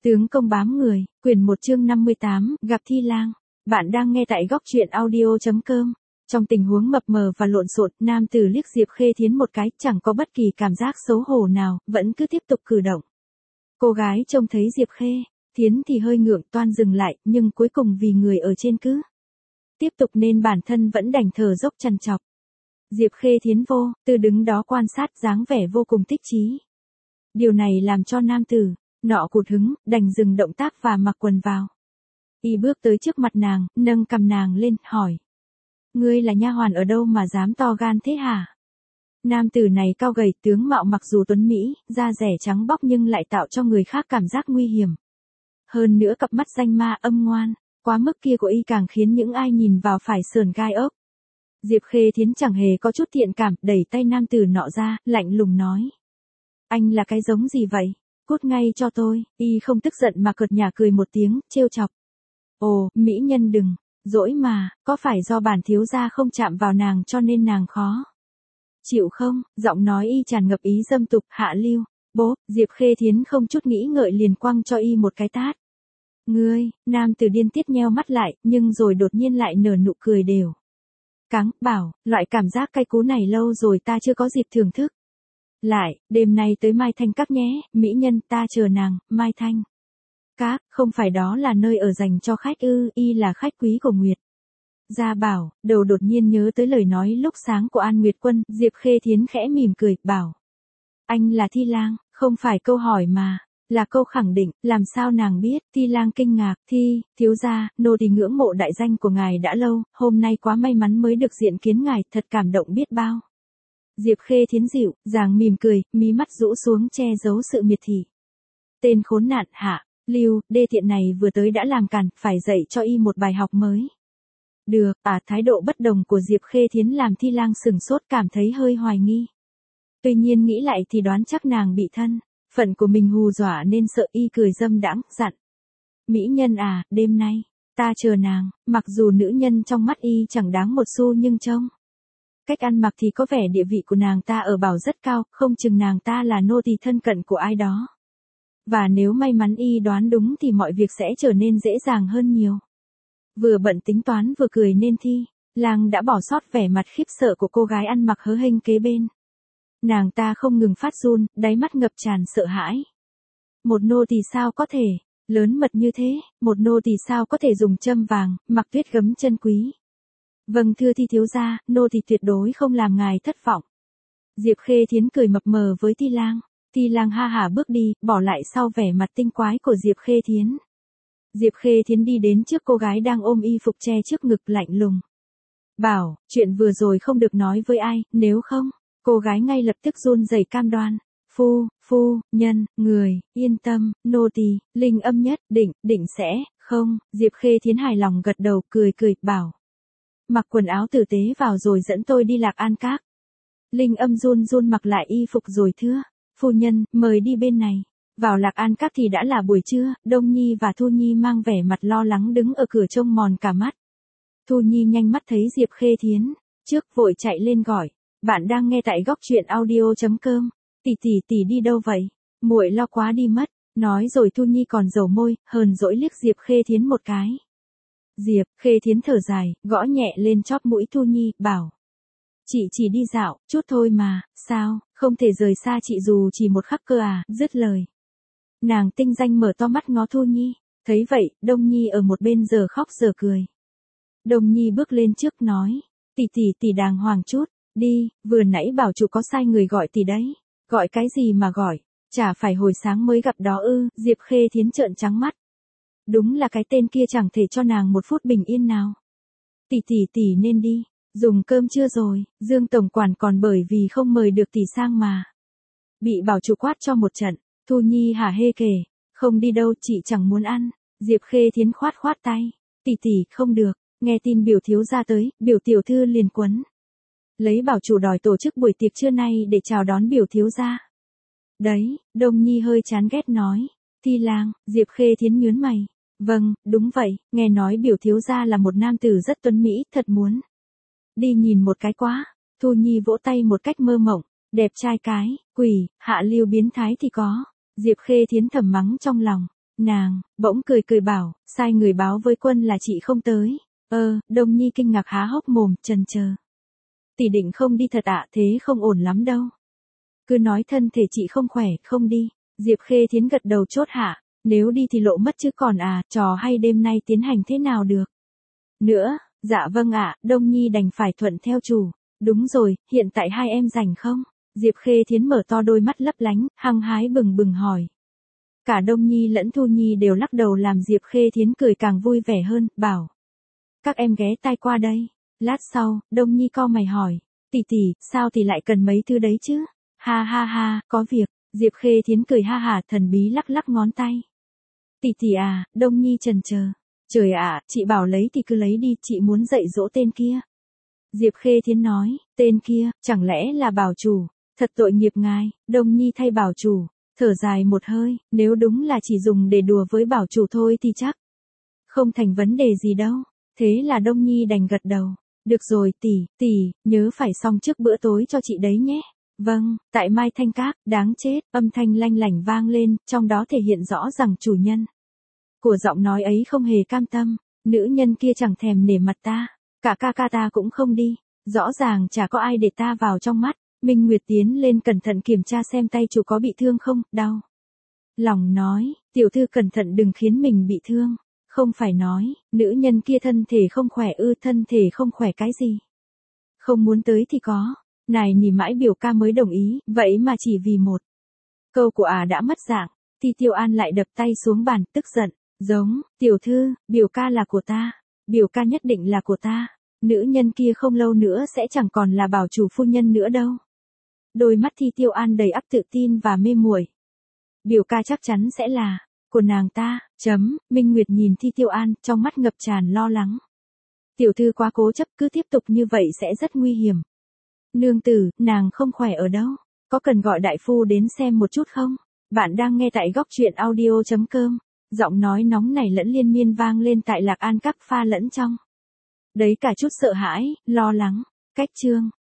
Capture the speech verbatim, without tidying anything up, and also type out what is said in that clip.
Tướng công bám người, quyển một chương năm mươi tám, gặp Thi Lang. Bạn đang nghe tại góc truyện audio chấm com. Trong tình huống mập mờ và lộn xộn, nam tử liếc Diệp Khê Thiến một cái, chẳng có bất kỳ cảm giác xấu hổ nào, vẫn cứ tiếp tục cử động. Cô gái trông thấy Diệp Khê Thiến thì hơi ngượng toan dừng lại, nhưng cuối cùng vì người ở trên cứ tiếp tục nên bản thân vẫn đành thở dốc trằn trọc. Diệp Khê Thiến vô tư đứng đó quan sát dáng vẻ vô cùng tích chí. Điều này làm cho nam tử nọ cụt hứng, đành dừng động tác và mặc quần vào. Y bước tới trước mặt nàng, nâng cằm nàng lên, hỏi. Ngươi là nha hoàn ở đâu mà dám to gan thế hả? Nam tử này cao gầy, tướng mạo mặc dù tuấn mỹ, da rẻ trắng bóc nhưng lại tạo cho người khác cảm giác nguy hiểm. Hơn nữa cặp mắt danh ma âm ngoan, quá mức kia của Y càng khiến những ai nhìn vào phải sởn gai ốc. Diệp Khê Thiến chẳng hề có chút thiện cảm, đẩy tay nam tử nọ ra, lạnh lùng nói. Anh là cái giống gì vậy? Cút ngay cho tôi. Y không tức giận mà cợt nhả cười một tiếng, trêu chọc. Ồ, mỹ nhân đừng dỗi mà, có phải do bản thiếu gia không chạm vào nàng cho nên nàng khó chịu không? Giọng nói Y tràn ngập ý dâm tục, hạ lưu. Bố, Diệp Khê Thiến không chút nghĩ ngợi liền quăng cho Y một cái tát. Ngươi, nam tử điên tiết nheo mắt lại, nhưng rồi đột nhiên lại nở nụ cười đều. Cáng, bảo, loại cảm giác cay cú này lâu rồi ta chưa có dịp thưởng thức. Lại, đêm nay tới Mai Thanh Các nhé, mỹ nhân, ta chờ nàng. Mai Thanh Các, không phải đó là nơi ở dành cho khách ư? Y là khách quý của Nguyệt Gia bảo, đầu đột nhiên nhớ tới lời nói lúc sáng của An Nguyệt Quân. Diệp Khê Thiến khẽ mỉm cười, bảo. Anh là Thi Lang, không phải câu hỏi mà, là câu khẳng định. Làm sao nàng biết? Thi Lang kinh ngạc. Thi, thiếu gia, nô tỳ ngưỡng mộ đại danh của ngài đã lâu, hôm nay quá may mắn mới được diện kiến ngài, thật cảm động biết bao. Diệp Khê Thiến dịu dàng mỉm cười, mí mắt rũ xuống che giấu sự miệt thị. Tên khốn nạn hạ lưu đê tiện này vừa tới đã làm càn, phải dạy cho Y một bài học mới. Được, à, thái độ bất đồng của Diệp Khê Thiến làm Thi Lang sừng sốt, cảm thấy hơi hoài nghi. Tuy nhiên nghĩ lại thì đoán chắc nàng bị thân phận của mình hù dọa nên sợ. Y cười dâm đãng, dặn. Mỹ nhân à, đêm nay ta chờ nàng. Mặc dù nữ nhân trong mắt Y chẳng đáng một xu nhưng trông cách ăn mặc thì có vẻ địa vị của nàng ta ở Bảo rất cao, không chừng nàng ta là nô tỳ thân cận của ai đó. Và nếu may mắn Y đoán đúng thì mọi việc sẽ trở nên dễ dàng hơn nhiều. Vừa bận tính toán vừa cười nên Thi Lang đã bỏ sót vẻ mặt khiếp sợ của cô gái ăn mặc hớ hênh kế bên. Nàng ta không ngừng phát run, đáy mắt ngập tràn sợ hãi. Một nô tỳ sao có thể lớn mật như thế? Một nô tỳ sao có thể dùng châm vàng, mặc tuyết gấm chân quý? Vâng thưa Thi thiếu gia, nô tỳ tuyệt đối không làm ngài thất vọng. Diệp Khê Thiến cười mập mờ với Thi Lang. Thi Lang ha hả bước đi, bỏ lại sau vẻ mặt tinh quái của Diệp Khê Thiến. Diệp Khê Thiến đi đến trước cô gái đang ôm y phục che trước ngực, lạnh lùng. Bảo, chuyện vừa rồi không được nói với ai, nếu không, cô gái ngay lập tức run rẩy cam đoan. Phu, phu, nhân, người, yên tâm, nô tỳ, linh âm nhất, định, định sẽ, không. Diệp Khê Thiến hài lòng gật đầu, cười cười, bảo. Mặc quần áo tử tế vào rồi dẫn tôi đi Lạc An Các. Linh âm run run mặc lại y phục rồi thưa. Phu nhân, mời đi bên này. Vào Lạc An Các thì đã là buổi trưa, Đông Nhi và Thu Nhi mang vẻ mặt lo lắng đứng ở cửa trông mòn cả mắt. Thu Nhi nhanh mắt thấy Diệp Khê Thiến trước, vội chạy lên gọi. Bạn đang nghe tại góc truyện audio chấm com. Tỷ tỷ tỷ đi đâu vậy? Muội lo quá đi mất. Nói rồi Thu Nhi còn dầu môi, hờn dỗi liếc Diệp Khê Thiến một cái. Diệp Khê Thiến thở dài, gõ nhẹ lên chóp mũi Thu Nhi, bảo. Chị chỉ đi dạo, chút thôi mà, sao, không thể rời xa chị dù chỉ một khắc cơ à? Dứt lời. Nàng tinh danh mở to mắt ngó Thu Nhi, thấy vậy, Đông Nhi ở một bên giờ khóc giờ cười. Đông Nhi bước lên trước nói, tỷ tỷ tỷ đàng hoàng chút, đi, vừa nãy bảo chủ có sai người gọi tỷ đấy. Gọi cái gì mà gọi, chả phải hồi sáng mới gặp đó ư? Diệp Khê Thiến trợn trắng mắt. Đúng là cái tên kia chẳng thể cho nàng một phút bình yên nào. Tỷ tỷ tỷ nên đi, dùng cơm chưa rồi? Dương tổng quản còn bởi vì không mời được tỷ sang mà bị bảo chủ quát cho một trận. Thu Nhi hả hê kể, không đi đâu, chị chẳng muốn ăn. Diệp Khê Thiến khoát khoát tay. Tỷ tỷ, không được, nghe tin biểu thiếu gia tới, biểu tiểu thư liền quấn lấy bảo chủ đòi tổ chức buổi tiệc trưa nay để chào đón biểu thiếu gia. Đấy, Đông Nhi hơi chán ghét nói. Thi Lang, Diệp Khê Thiến nhướng mày. Vâng, đúng vậy, nghe nói biểu thiếu gia là một nam tử rất tuấn mỹ, thật muốn đi nhìn một cái quá. Thu Nhi vỗ tay một cách mơ mộng. Đẹp trai cái, quỷ, hạ lưu biến thái thì có. Diệp Khê Thiến thầm mắng trong lòng. Nàng, bỗng cười cười bảo, sai người báo với quân là chị không tới. Ơ, Đông Nhi kinh ngạc há hốc mồm, chần chờ. Tỷ định không đi thật ạ, thế không ổn lắm đâu. Cứ nói thân thể chị không khỏe, không đi. Diệp Khê Thiến gật đầu chốt hạ, nếu đi thì lộ mất chứ còn à, trò hay đêm nay tiến hành thế nào được. Nữa, dạ vâng ạ, Đông Nhi đành phải thuận theo chủ. Đúng rồi, hiện tại hai em rảnh không? Diệp Khê Thiến mở to đôi mắt lấp lánh, hăng hái bừng bừng hỏi. Cả Đông Nhi lẫn Thu Nhi đều lắc đầu làm Diệp Khê Thiến cười càng vui vẻ hơn, bảo. Các em ghé tai qua đây. Lát sau, Đông Nhi co mày hỏi. Tỷ tỷ, sao thì lại cần mấy thứ đấy chứ? Ha ha ha, có việc. Diệp Khê Thiến cười ha hả thần bí lắc lắc ngón tay. Tỷ tỷ à, Đông Nhi chần chờ. Trời ạ, chị bảo lấy thì cứ lấy đi, chị muốn dạy dỗ tên kia. Diệp Khê Thiến nói, tên kia, chẳng lẽ là bảo chủ, thật tội nghiệp ngài. Đông Nhi thay bảo chủ, thở dài một hơi, nếu đúng là chỉ dùng để đùa với bảo chủ thôi thì chắc không thành vấn đề gì đâu. Thế là Đông Nhi đành gật đầu. Được rồi tỷ, tỷ, nhớ phải xong trước bữa tối cho chị đấy nhé. Vâng, tại Mai Thanh Các, đáng chết, âm thanh lanh lảnh vang lên, trong đó thể hiện rõ rằng chủ nhân của giọng nói ấy không hề cam tâm. Nữ nhân kia chẳng thèm nể mặt ta, cả ca ca ta cũng không đi, rõ ràng chả có ai để ta vào trong mắt. Minh Nguyệt tiến lên cẩn thận kiểm tra xem tay chủ có bị thương không, đau lòng nói, tiểu thư cẩn thận đừng khiến mình bị thương. Không phải nói, nữ nhân kia thân thể không khỏe ư, thân thể không khỏe cái gì. Không muốn tới thì có, này nỉ mãi biểu ca mới đồng ý, vậy mà chỉ vì một câu của ả à đã mất dạng. Thì Tiêu An lại đập tay xuống bàn, tức giận, giống, tiểu thư, biểu ca là của ta, biểu ca nhất định là của ta, nữ nhân kia không lâu nữa sẽ chẳng còn là bảo chủ phu nhân nữa đâu. Đôi mắt Thi Tiêu An đầy ắp tự tin và mê muội. Biểu ca chắc chắn sẽ là của nàng ta, chấm. Minh Nguyệt nhìn Thi Tiêu An, trong mắt ngập tràn lo lắng. Tiểu thư quá cố chấp, cứ tiếp tục như vậy sẽ rất nguy hiểm. Nương tử, nàng không khỏe ở đâu, có cần gọi đại phu đến xem một chút không? Bạn đang nghe tại góc truyện audio chấm com. Giọng nói nóng nảy lẫn liên miên vang lên tại Lạc An Các pha lẫn trong đấy cả chút sợ hãi, lo lắng. Cách chương